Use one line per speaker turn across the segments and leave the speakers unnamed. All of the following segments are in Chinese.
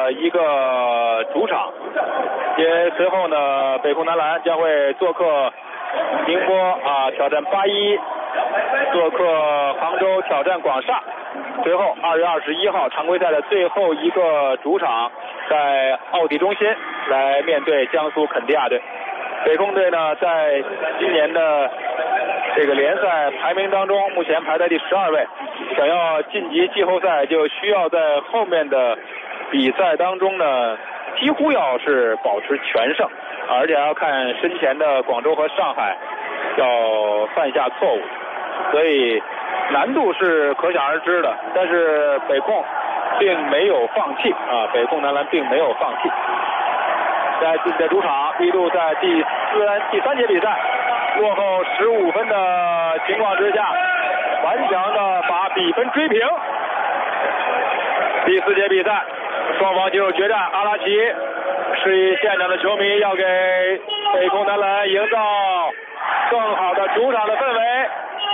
的一个主场。也随后呢，北控男篮将会做客宁波挑战81，做客杭州挑战广厦。随后2月21号常规赛的最后一个主场在奥体中心来面对江苏肯迪亚队。北控队呢，在今年的这个联赛排名当中，目前排在第12位，想要晋级季后赛，就需要在后面的比赛当中呢，几乎要是保持全胜，而且还要看身前的广州和上海要犯下错误，所以难度是可想而知的。但是北控并没有放弃北控男篮并没有放弃。在自己的主场，一度在第三节比赛落后15分的情况之下，顽强的把比分追平。第4节比赛，双方进入决战，阿拉奇示意现场的球迷要给北控男篮营造更好的主场的氛围。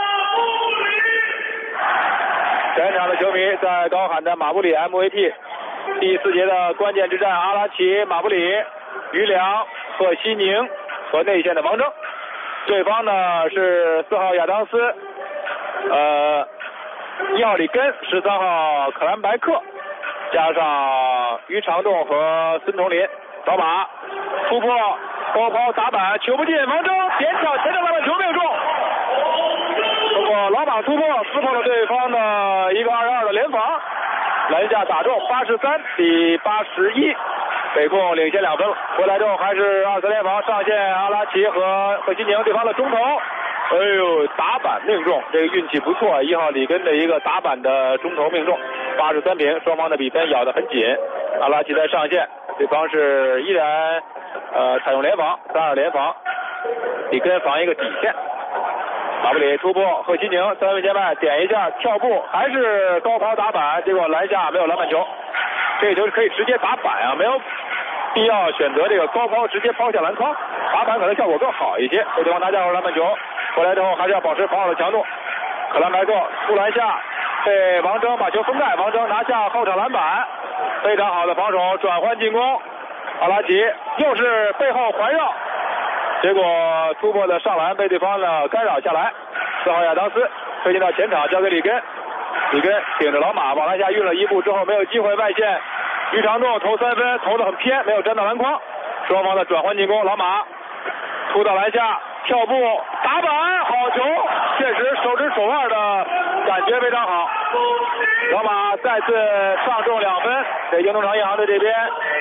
全场的球迷在高喊的马布里 MVP。第4节的关键之战，阿拉奇、马布里、于良、贺西宁和内线的王铮，对方呢是4号亚当斯，1号里根，13号克兰白克，加上于长栋和孙崇林。老马突破高抛打板，球不进，王铮点抢前场篮板球没有中。通过老马突破撕破了对方的一个2-2的联防，篮下打中83比81，北控领先2分。回来之后还是2-3联防，上线阿拉奇和贺西宁，对方的中投，打板命中，这个运气不错，1号里根的一个打板的中投命中，83平，双方的比分咬得很紧。阿拉奇在上线，对方是依然采用联防，3-2联防，里根防一个底线。马布里突破，贺西宁3分线外点一下跳步，还是高抛打板，结果篮下没有篮板球。这个球是可以直接打板没有必要选择这个高抛直接抛下篮筐，打板可能效果更好一些。被对方拿下篮板球，回来之后还是要保持防守的强度。克兰白克突篮下被王铮把球封盖，王铮拿下后场篮板，非常好的防守，转换进攻。阿拉奇又是背后环绕，结果突破的上篮被对方的干扰下来。4号亚当斯推进到前场，交给里根，里根顶着老马往篮下运了一步之后没有机会，外线于长栋投3分，投得很偏，没有沾到篮筐。双方的转换进攻，老马突到篮下跳步打板，好球，确实手指手腕的感觉非常好。老马再次上中2分，北京农场银行队这边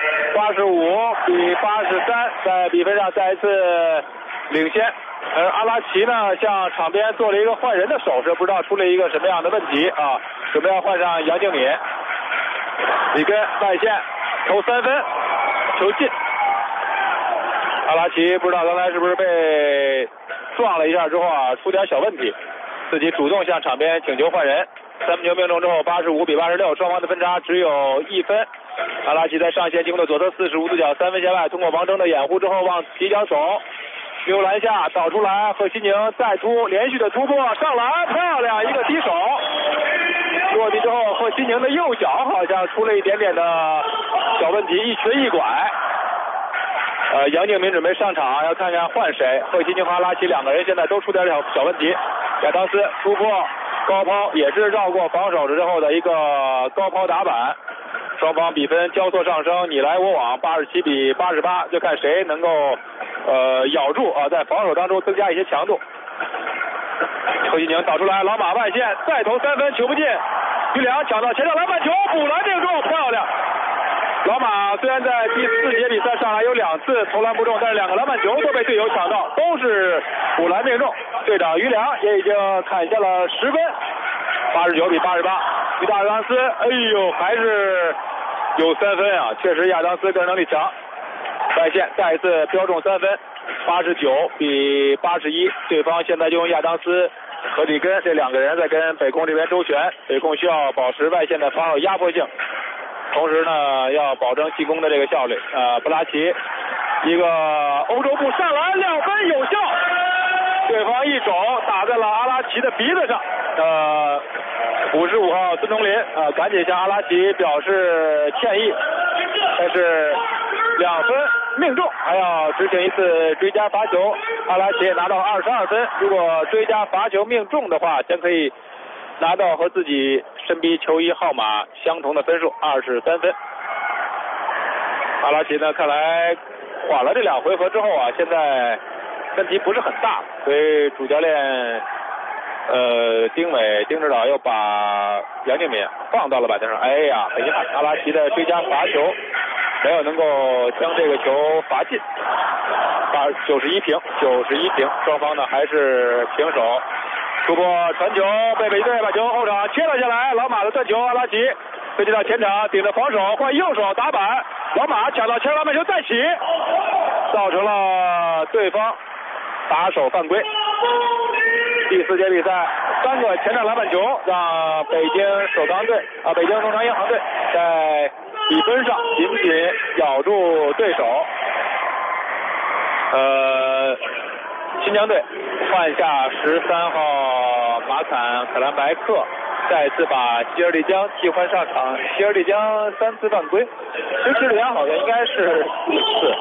85比83，在比分上再一次领先。而阿拉奇呢，向场边做了一个换人的手势，不知道出了一个什么样的问题准备要换上杨敬敏。里根外线投3分，球进。阿拉奇不知道刚才是不是被撞了一下之后出点小问题，自己主动向场边请求换人。3分球命中之后85比86，双方的分差只有1分。阿拉奇在上线进攻的左侧45度角3分线外，通过王铮的掩护之后往底角手溜篮下导出来，贺西宁再突，连续的突破上篮，漂亮一个低手。落地之后，贺西宁的右脚好像出了一点点的小问题，一瘸一拐。杨敬敏准备上场，要看看换谁。贺西宁和阿拉奇2个人现在都出点小问题。亚当斯突破高抛，也是绕过防守之后的一个高抛打板。双方比分交错上升，你来我往，87比88，就看谁能够咬住在防守当中增加一些强度。贺西宁导出来，老马外线再投3分，球不进，于良抢到前场篮板球，补篮命中，漂亮。老马虽然在第4节比赛上来有2次投篮不中，但是2个篮板球都被队友抢到，都是补篮命中。队长于良也已经砍下了10分，89比88。于大亚当斯，还是有3分确实亚当斯个人能力强。外线再一次标中3分，89比81。对方现在就用亚当斯和里根这2个人在跟北控这边周旋，北控需要保持外线的防守压迫性，同时呢要保证进攻的这个效率。布拉奇一个欧洲步上篮2分有效，对方一肘打在了阿拉奇的鼻子上。55号孙崇林赶紧向阿拉奇表示歉意。 但是2分命中，还要执行一次追加罚球。阿拉奇拿到22分，如果追加罚球命中的话，将可以拿到和自己身边球衣号码相同的分数23分。阿拉奇呢，看来缓了这2回合之后啊，现在问题不是很大，所以主教练丁伟丁指导又把杨敬敏放到了板凳上。哎呀，很遗憾，阿拉奇的追加罚球没有能够将这个球罚进，罚91平，双方呢还是平手。突破传球，被北队把球后场切了下来，老马的断球，阿拉奇飞机到前场，顶着防守换右手打板，老马抢到前篮板球再起，造成了对方打手犯规。第4节比赛3个前场篮板球，让北京北京农场银行队在比分上紧紧咬住对手。新疆队换下13号马坎可兰白克，再次把希尔利江替换上场。希尔利江3次犯规，其实希尔利江好像应该是4次。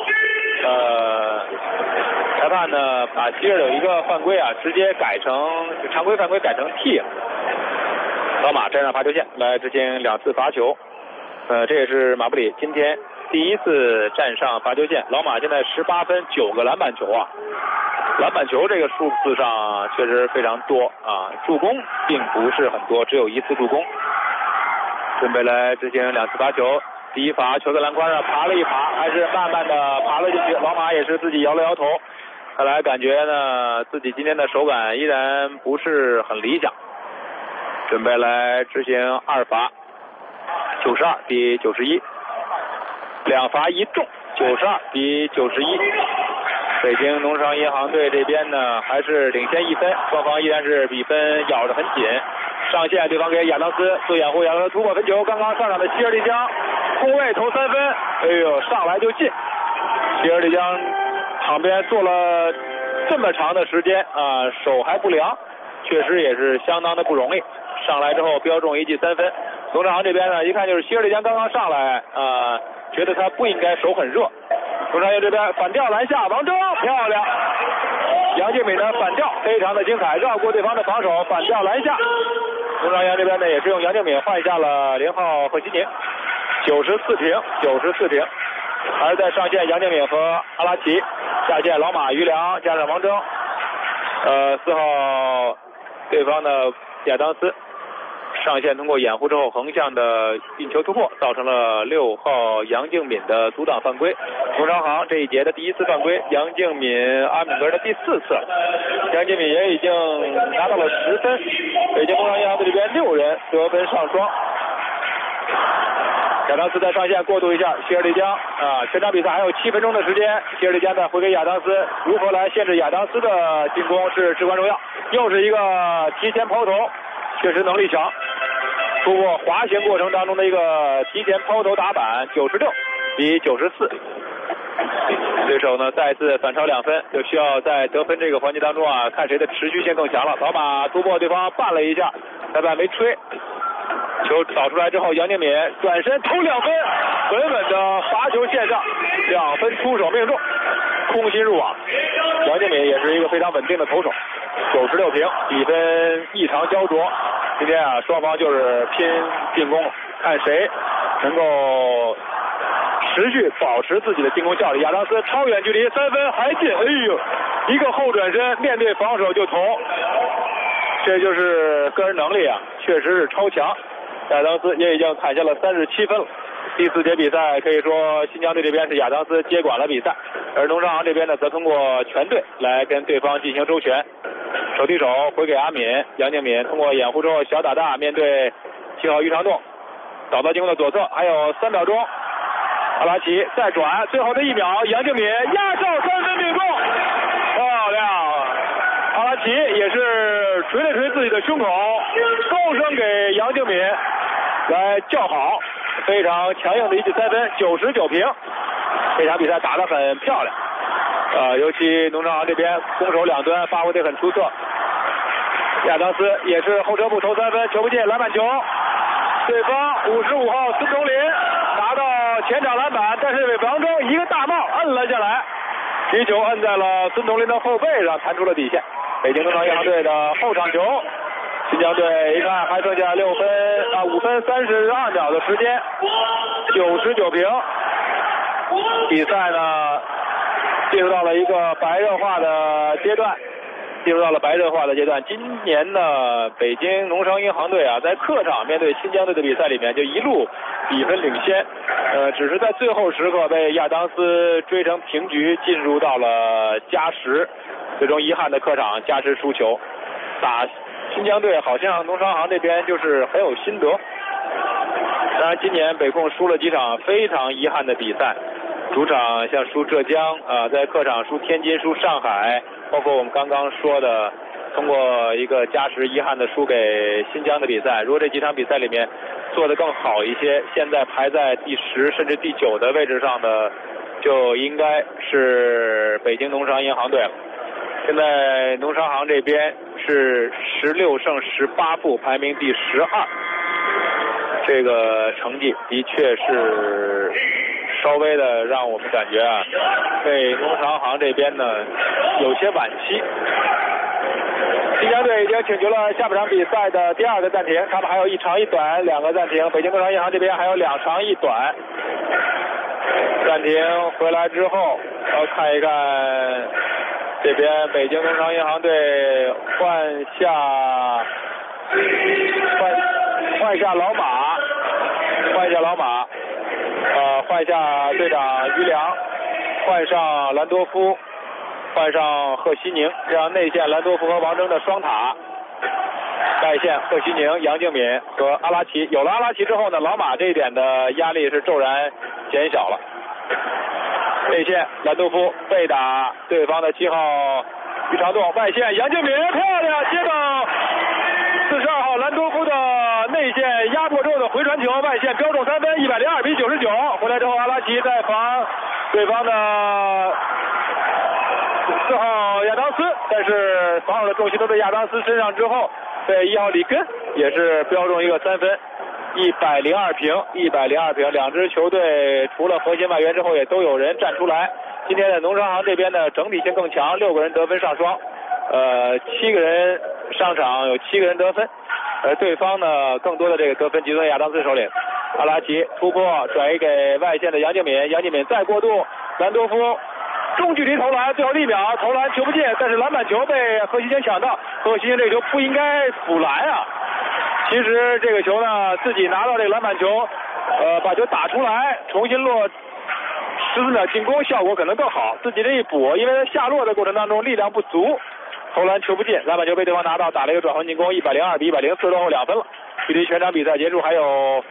裁判呢把希尔有一个犯规啊，直接改成常规犯规改成替了。老马站上罚球线来执行2次罚球。这也是马布里今天第1次站上罚球线。老马现在18分9个篮板球啊，篮板球这个数字上确实非常多啊，助攻并不是很多，只有1次助攻。准备来执行2次罚球，第1罚球在篮筐上爬了一爬，还是慢慢的爬了进去。老马也是自己摇了摇头，看来感觉呢自己今天的手感依然不是很理想。准备来执行2罚，92比91，2罚1中，92比91。北京农商银行队这边呢还是领先1分，双方依然是比分咬得很紧。上线对方给亚当斯做掩护，亚当斯突破分球，刚刚上场的希尔利江空位投3分，哎呦上来就进。希尔利江场边坐了这么长的时间啊，手还不凉，确实也是相当的不容易。上来之后标中一记3分。农场这边呢一看就是希尔利江刚刚上来觉得他不应该手很热。农场这边反吊篮下，王铮漂亮，杨敬敏的反吊非常的精彩，绕过对方的防守，反吊篮下。农场这边呢也是用杨敬敏换下了0号贺西宁，94平。还是在上线杨敬敏和阿拉奇，下线老马于良加上王铮，4号对方的亚当斯上线通过掩护之后横向的运球突破，造成了6号杨敬敏的阻挡犯规。农商行这一节的第1次犯规，杨敬敏阿米格的第4次，杨敬敏也已经拿到了10分。北京农商银行队这边6人得分上双。亚当斯在上线过渡一下希尔利江全场比赛还有7分钟的时间，希尔利江呢回给亚当斯，如何来限制亚当斯的进攻是至关重要。又是一个提前抛投，确实能力强，通过滑行过程当中的一个提前抛投打板，96比94。对手呢再次反超2分，就需要在得分这个环节当中看谁的持续性更强了。老马突破对方绊了一下，裁判没吹，球扫出来之后，杨敬敏转身投2分，稳稳的罚球线上，2分出手命中，空心入网。杨敬敏也是一个非常稳定的投手，96平，比分异常焦灼。今天双方就是拼进攻，看谁能够持续保持自己的进攻效率。亚当斯超远距离3分还进，哎呦，一个后转身面对防守就投，这就是个人能力确实是超强。亚当斯也已经砍下了37分了。第4节比赛可以说新疆队这边是亚当斯接管了比赛，而农商行这边呢则通过全队来跟对方进行周旋。手递手回给阿敏，杨敬敏通过掩护之后小打大面对7号于长栋，找到进攻的左侧，还有3秒钟，阿拉奇再转，最后的1秒，杨敬敏压哨3分命中，漂亮！阿拉奇也是捶了捶自己的胸口，高声给杨敬敏来叫好，非常强硬的一记3分，99平。这场比赛打得很漂亮，尤其农商行这边攻守两端发挥得很出色。亚当斯也是后撤步投3分，球不进，篮板球，对方55号孙崇林拿打到前场篮板，但是被王铮一个大帽摁了下来，皮球摁在了孙同林的后背上，弹出了底线。北京农商银行队的后场球，新疆队一看还剩下5分32秒的时间，99平。比赛呢进入到了一个白热化的阶段。今年呢，北京农商银行队啊，在客场面对新疆队的比赛里面，就一路比分领先，只是在最后时刻被亚当斯追成平局，进入到了加时，最终遗憾的客场加时输球。打新疆队好像农商行这边就是很有心得。当然，今年北控输了几场非常遗憾的比赛。主场像输浙江在客场输天津、输上海，包括我们刚刚说的通过一个加时遗憾的输给新疆的比赛。如果这几场比赛里面做得更好一些，现在排在第10甚至第9的位置上的就应该是北京农商银行队了。现在农商行这边是16胜18负，排名第12，这个成绩的确是稍微的让我们感觉啊，对农商行这边呢有些惋惜。新疆队已经请求了下半场比赛的第2个暂停，他们还有1长1短2个暂停。北京农商银行这边还有2长1短。暂停回来之后，看一看这边北京农商银行队换下老马，换下队长于良，换上兰多夫，换上贺西宁，这样内线兰多夫和王铮的双塔，外线贺西宁、杨敬敏和阿拉奇。有了阿拉奇之后呢，老马这一点的压力是骤然减小了。内线兰多夫被打对方的7号于长栋，外线杨敬敏漂亮接到42号兰多夫的内线压迫之后的回传球，外线标中3分，102比99。回来之后阿拉奇在防对方的4号亚当斯，但是防守的重心都在亚当斯身上之后，被1号里根也是标中一个3分。102平，两支球队除了核心外援之后也都有人站出来。今天的农商行这边呢整体性更强，6个人得分上双，7个人上场有7个人得分，而对方呢更多的这个得分集中在亚当斯手里。阿拉奇突破转移给外线的杨敬敏，杨敬敏再过渡，兰多夫中距离投篮，最后1秒投篮球不进，但是篮板球被贺西宁抢到，贺西宁这个球不应该补篮啊。其实这个球呢，自己拿到这个篮板球，把球打出来，重新落14秒进攻，效果可能更好。自己这一补，因为下落的过程当中力量不足，投篮球不进，篮板球被对方拿到，打了一个转换进攻，102比104，落后2分了。距离全场比赛结束还有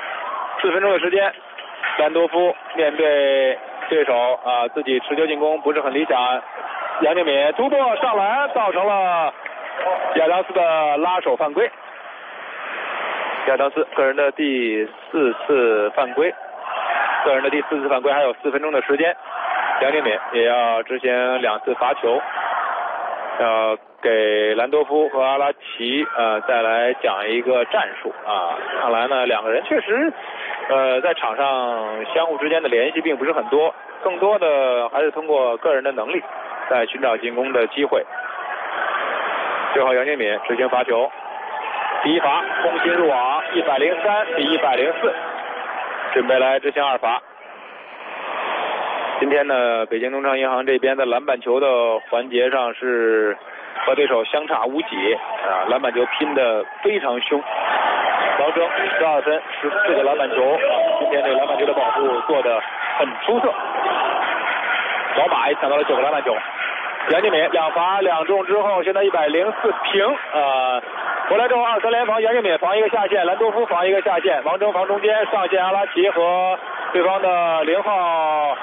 4分钟的时间。兰多夫面对对手自己持球进攻不是很理想，杨敬敏突破上篮，造成了亚当斯的拉手犯规。亚当斯个人的第4次犯规，还有4分钟的时间。杨敬敏也要执行2次罚球，要给兰多夫和阿拉奇再来讲一个战术啊。看来呢2个人确实在场上相互之间的联系并不是很多，更多的还是通过个人的能力在寻找进攻的机会。最后杨敬敏执行罚球，第1罚空心入网，103比104，准备来执行2罚。今天呢，北京农商银行这边的篮板球的环节上是和对手相差无几篮板球拼得非常凶。王铮12分14个篮板球今天这个篮板球的保护做得很出色。老马也抢到了9个篮板球。杨敬敏2罚2中之后，现在104平。回来之后2-3联防，杨敬敏防一个下线，兰多夫防一个下线，王铮防中间，上线阿拉奇和对方的0号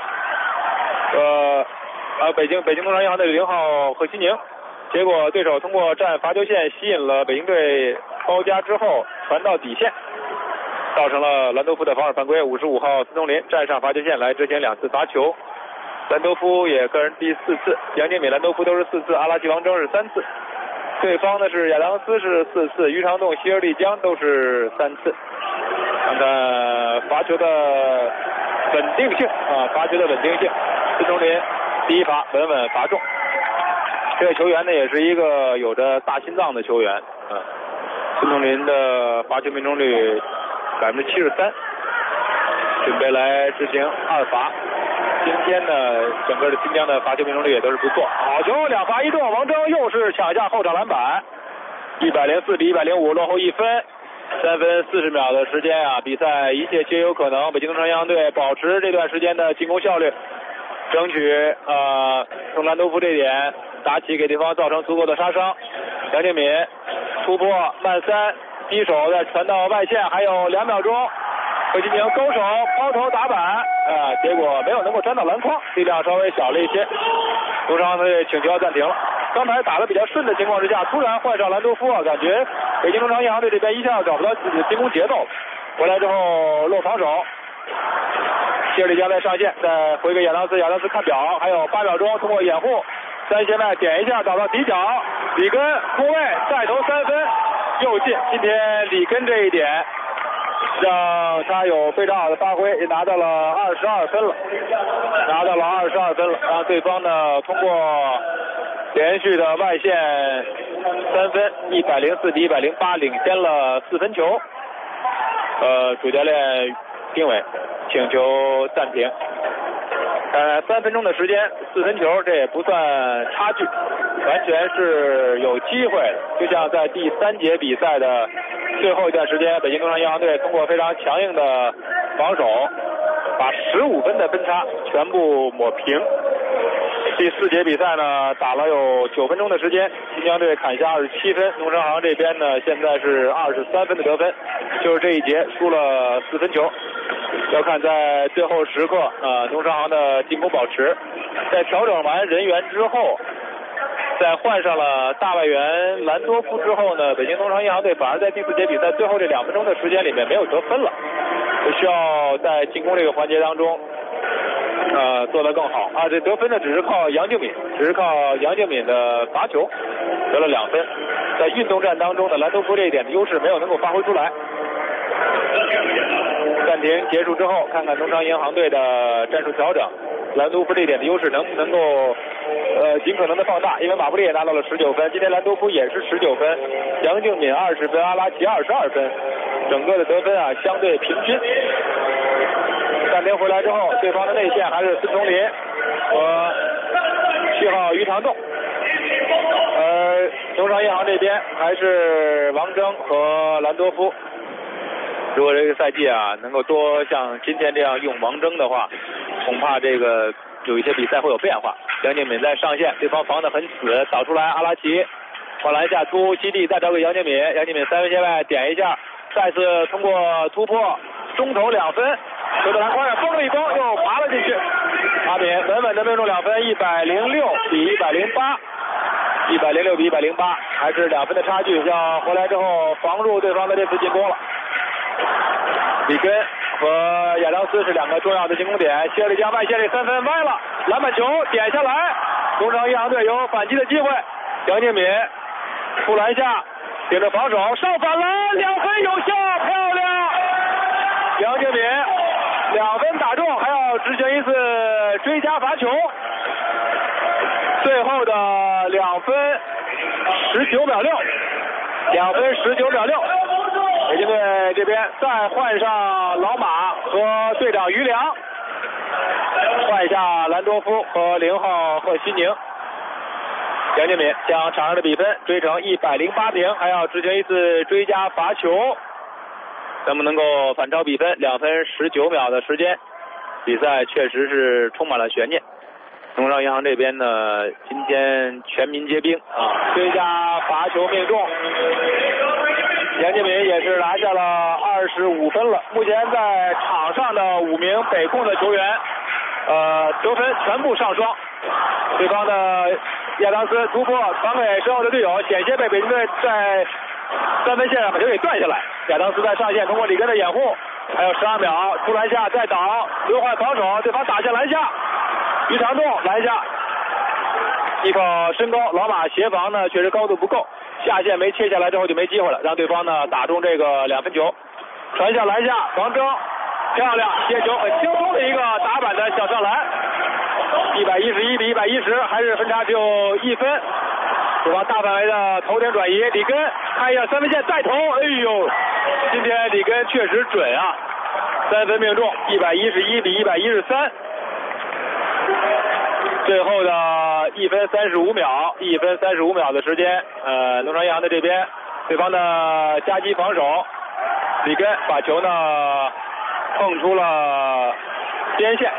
北京农商银行的0号贺西宁。结果对手通过站罚球线吸引了北京队包夹之后传到底线，造成了兰多夫的防守犯规。55号孙东林站上罚球线来执行2次罚球，兰多夫也个人第4次，杨敬敏、兰多夫都是4次，阿拉奇、王铮是3次。对方呢是亚当斯是4次，于长栋、希尔利江都是3次。看看罚球的稳定性啊，罚球的稳定性。孙崇林第一罚稳稳罚中。这个球员呢也是一个有着大心脏的球员啊。孙崇林的罚球命中率73%，准备来执行2罚。今天呢，整个的新疆的罚球命中率也都是不错。好球，2罚1中，王铮又是抢下后场篮板，104比105，落后1分，3分40秒的时间啊，比赛一切皆有可能。北京东城央队保持这段时间的进攻效率，争取从兰多夫这点打起，给对方造成足够的杀伤。杨敬敏突破慢3，低手再传到外线，还有2秒钟。何金宁勾手抛投打板，结果没有能够粘到篮筐，力量稍微小了一些。东昌队请求要暂停了。刚才打得比较顺的情况之下，突然换上兰多夫啊，感觉北京东昌银行队这边一下找不到自己的进攻节奏。回来之后漏防守，谢尔里加在上线，再回给亚当斯，亚当斯看表，还有8秒钟，通过掩护3线外点一下，找到底角，里根空位再投3分，又进。今天里根这一点让他有非常好的发挥，也拿到了22分了，让对方呢通过连续的外线3分，104比108领先了4分球。主教练丁伟请求暂停。3分钟的时间，4分球，这也不算差距，完全是有机会的。就像在第3节比赛的最后一段时间，北京东昌银行队通过非常强硬的防守，把15分的分差全部抹平。第4节比赛呢，打了有9分钟的时间，新疆队砍下27分，农商行这边呢现在是23分的得分，就是这一节输了4分球。要看在最后时刻农商行的进攻保持，在调整完人员之后，在换上了大外援兰多夫之后呢，北京东昌银行队反而在第4节比赛最后这2分钟的时间里面没有得分了，需要在进攻这个环节当中做得更好啊！这得分呢只是靠杨敬敏的罚球得了2分，在运动战当中呢，兰多夫这一点的优势没有能够发挥出来。暂停结束之后，看看东昌银行队的战术调整，兰多夫这一点的优势能不能够尽可能的放大，因为马布里也拿到了19分，今天兰多夫也是19分，杨敬敏20分，阿拉奇22分，整个的得分啊相对平均。暂停回来之后，对方的内线还是孙崇林和7号于长栋，东昌银行这边还是王铮和兰多夫。如果这个赛季啊能够多像今天这样用王铮的话，恐怕这个有一些比赛会有变化。杨敬敏在上线，对方防得很死，导出来阿拉奇往篮下突基地，再找给杨敬敏，3分线外点一下，再次通过突破中投2分，球在篮筐上封了一封，又爬了进去。阿敏稳稳的命中2分，106比108，106比108，还是2分的差距，要回来之后防住对方的这次进攻了。里根和亚当斯是2个重要的进攻点，谢尔里加外线这3分歪了，篮板球点下来，东昌银行队有反击的机会，杨敬敏出篮下顶着防守上反了，2分有效，漂亮！杨敬敏2分打中，还要执行一次追加罚球，最后的2分19秒6，2分19秒6。北京队这边再换上老马和队长于良，换下兰多夫和0号贺西宁。杨敬敏将场上的比分追成108平，还要执行一次追加罚球，能不能够反超比分？2分19秒的时间，比赛确实是充满了悬念。农商银行这边呢，今天全民皆兵啊，追加罚球命中。杨敬敏也是拿下了25分了。目前在场上的5名北控的球员，得分全部上双。对方的亚当斯突破传给身后的队友，险些被北京队在3分线上把球给断下来。亚当斯在上线通过里根的掩护，还有12秒出篮下再倒，轮换防守，对方打下篮下，于长栋篮下，依靠身高，老马协防呢确实高度不够。下线没切下来之后就没机会了，让对方呢打中这个2分球，传向篮下，王铮漂亮，接球很轻松的一个打板的小上篮，111比110，还是分差只有1分。对方大范围的头顶转移，里根看一下三分线再投，哎呦，今天里根确实准啊，3分命中，111比113。最后的1分35秒，1分35秒的时间，农商银行的这边，对方的夹击防守，里根把球呢碰出了边线，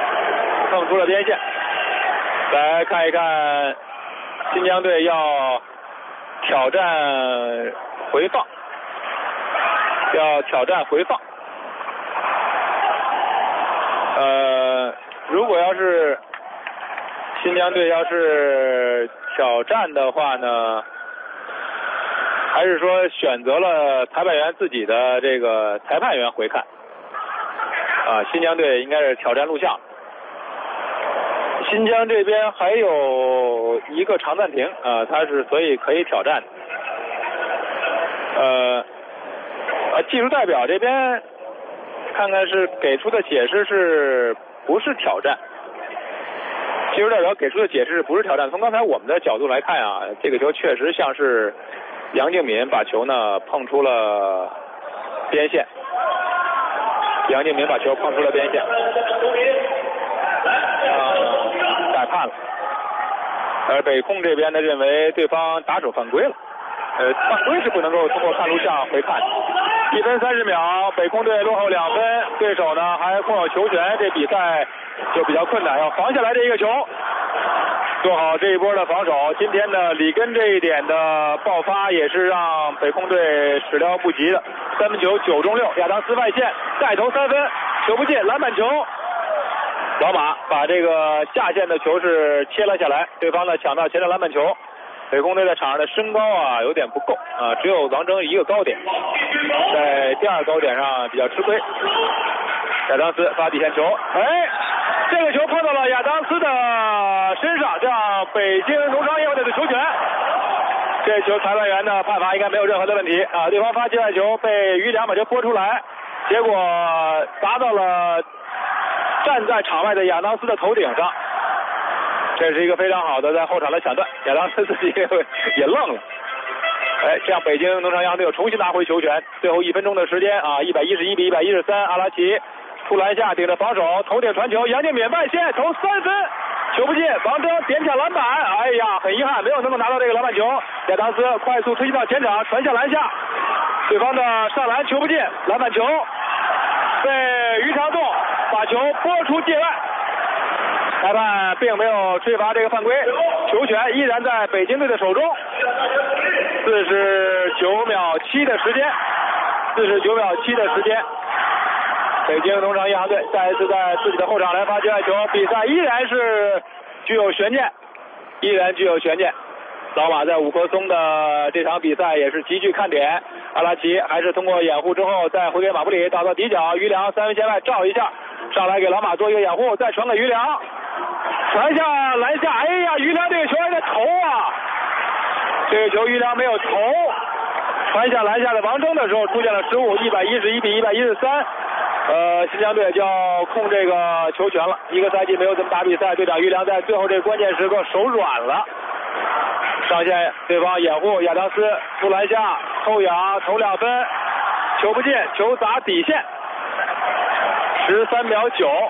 来看一看新疆队要挑战回放，如果要是新疆队要是挑战的话呢，还是说选择了裁判员自己的这个裁判员回看新疆队应该是挑战录像。新疆这边还有一个长暂停他是所以可以挑战技术代表这边看看是给出的解释是不是挑战，技术代表给出的解释不是挑战。从刚才我们的角度来看这个球确实像是杨敬敏把球呢碰出了边线，改判了，而北控这边呢认为对方打手犯规了，犯规是不能够通过看录像回看的。1分30秒，北控队落后2分，对手呢还控有球权，这比赛就比较困难，要防下来这一个球，做好这一波的防守。今天的里根这一点的爆发也是让北控队始料不及的，3分球9中6，亚当斯外线再投3分，球不进，篮板球。老马把这个下线的球是切了下来，对方呢抢到前场篮板球。北控队在场上的身高有点不够只有王峥一个高点，在第二高点上比较吃亏。亚当斯发底线球，这个球碰到了亚当斯的身上，这样北京农商业队的球权。这球裁判员的判罚应该没有任何的问题对方发界外球被于良把球拨出来，结果砸到了站在场外的亚当斯的头顶上，这是一个非常好的在后场的抢断，亚当斯自己也愣了。这样北京农商银行队又重新拿回球权，最后1分钟的时间111比113，阿拉奇突篮下顶着防守，头顶传球，杨敬敏外线投3分，球不进，王峥点抢篮板，很遗憾没有能够拿到这个篮板球。亚当斯快速推进到前场，传向篮下，对方的上篮球不进，篮板球被于长栋把球拨出界外，裁判并没有吹罚这个犯规，球权依然在北京队的手中。49秒7的时间，北京农商银行队再一次在自己的后场来发界外球，比赛依然具有悬念。老马在五棵松的这场比赛也是极具看点，阿拉奇还是通过掩护之后再回给马布里，打到底角，于良3分线外照一下，上来给老马做一个掩护，再传给于良，传向篮下，于良这个球还在投这个球于良没有投，传向篮下的王峥的时候出现了失误，111比113。新疆队就要控这个球权了，一个赛季没有怎么打比赛，队长于良在最后这个关键时刻手软了，上线对方掩护，亚当斯出篮下后仰投2分，球不进，球砸底线，13秒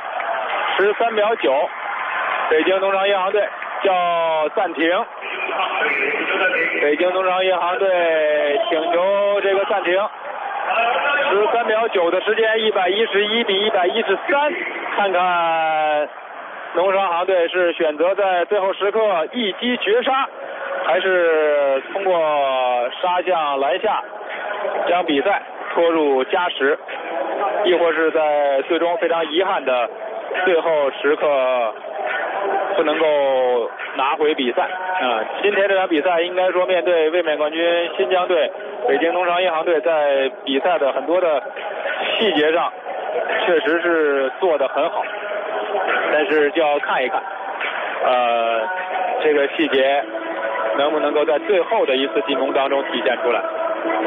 9，北京农商银行队叫暂停，北京农商银行队请求这个暂停。13秒9的时间，111比113，看看农商行队是选择在最后时刻一击绝杀，还是通过杀向篮下将比赛拖入加时，亦或是在最终非常遗憾的最后时刻不能够拿回比赛今天这场比赛应该说面对卫冕冠军新疆队，北京农商银行队在比赛的很多的细节上确实是做得很好，但是就要看一看这个细节能不能够在最后的一次进攻当中体现出来。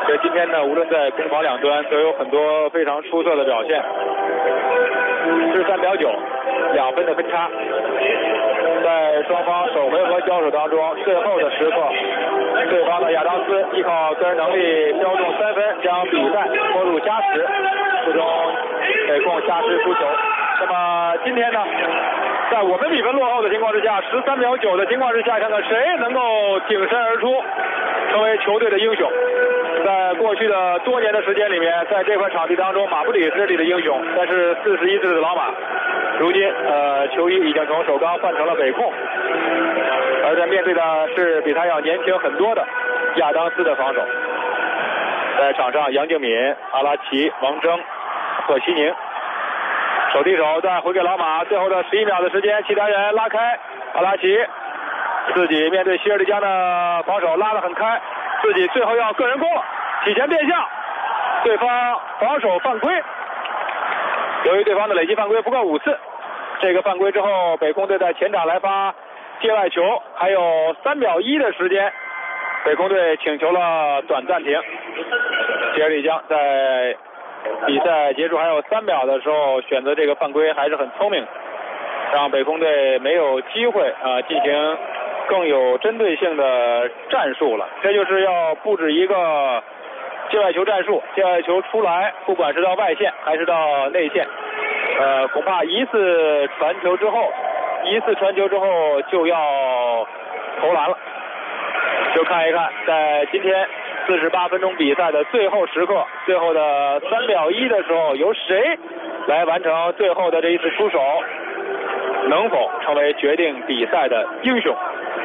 这今天呢，无论在攻防两端都有很多非常出色的表现。13-9，2分的分差。在双方首回合交手当中，最后的时刻，对方的亚当斯依靠个人能力标中3分，将比赛拖入加时，最终北控加时输球。那么今天呢，在我们比分落后的情况之下，13-9的情况之下，看看谁能够挺身而出，成为球队的英雄。在过去的多年的时间里面，在这块场地当中，马布里是这里的英雄，但是41岁的老马，如今球衣已经从首钢换成了北控，而在面对的是比他要年轻很多的亚当斯的防守。在场上，杨敬敏、阿拉奇、王铮、贺西宁，手递手再回给老马，最后的11秒的时间，其他人拉开，阿拉奇自己面对希尔利江的防守拉得很开，自己最后要个人攻了，提前变向，对方防守犯规。由于对方的累计犯规不够5次，这个犯规之后，北控队在前场来发界外球，还有3秒1的时间，北控队请求了短暂停。希尔利江在比赛结束还有3秒的时候选择这个犯规，还是很聪明，让北控队没有机会进行更有针对性的战术了。这就是要布置一个界外球战术，界外球出来，不管是到外线还是到内线，恐怕一次传球之后就要投篮了。就看一看，在今天48分钟比赛的最后时刻，最后的3秒1的时候，由谁来完成最后的这一次出手，能否成为决定比赛的英雄？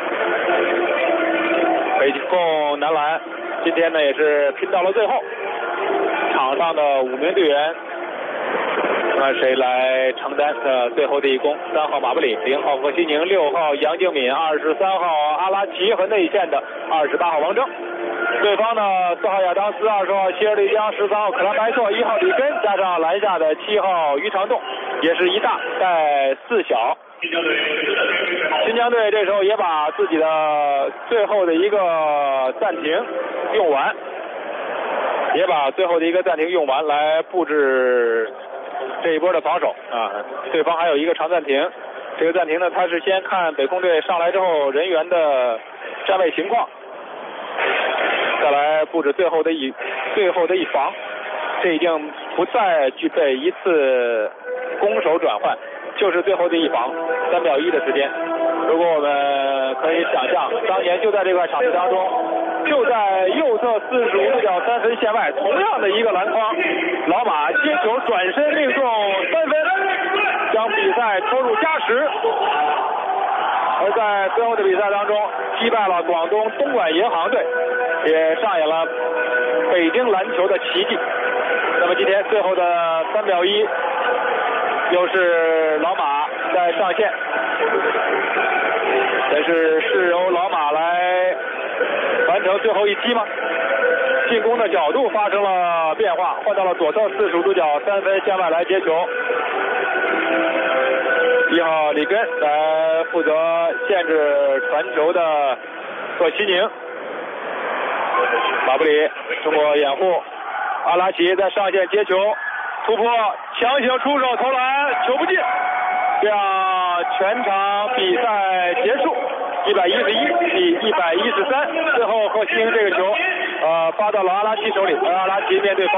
北控男篮今天呢也是拼到了最后，场上的5名队员，那谁来承担最后的一攻？3号马布里，0号贺西宁，6号杨敬敏，23号阿拉奇和内线的28号王铮。对方呢4号亚当斯，20号希尔利江，13号克兰白错，1号里根，加上篮下的7号于长栋，也是1大带4小。新疆队这时候也把自己的最后的一个暂停用完，来布置这一波的防守对方还有一个长暂停，这个暂停呢，他是先看北控队上来之后人员的站位情况，再来布置最后的一防。这已经不再具备一次攻守转换，就是最后的一防，3秒1的时间。如果我们可以想象，当年就在这块场地当中，就在右侧45度角3分线外，同样的一个篮筐，老马接球转身命中3分，将比赛拖入加时。而在最后的比赛当中，击败了广东东莞银行队，也上演了北京篮球的奇迹。那么今天最后的3秒1，又是老马在上线，但是由老马来完成最后一击吗？进攻的角度发生了变化，换到了左侧45度角3分线外来接球。1号里根来负责限制传球的贺西宁，马布里通过掩护，阿拉奇在上线接球突破，强行出手投篮，球不进，这样全场比赛结束，111-113。最后贺西宁这个球发到了阿拉奇手里，而阿拉奇面对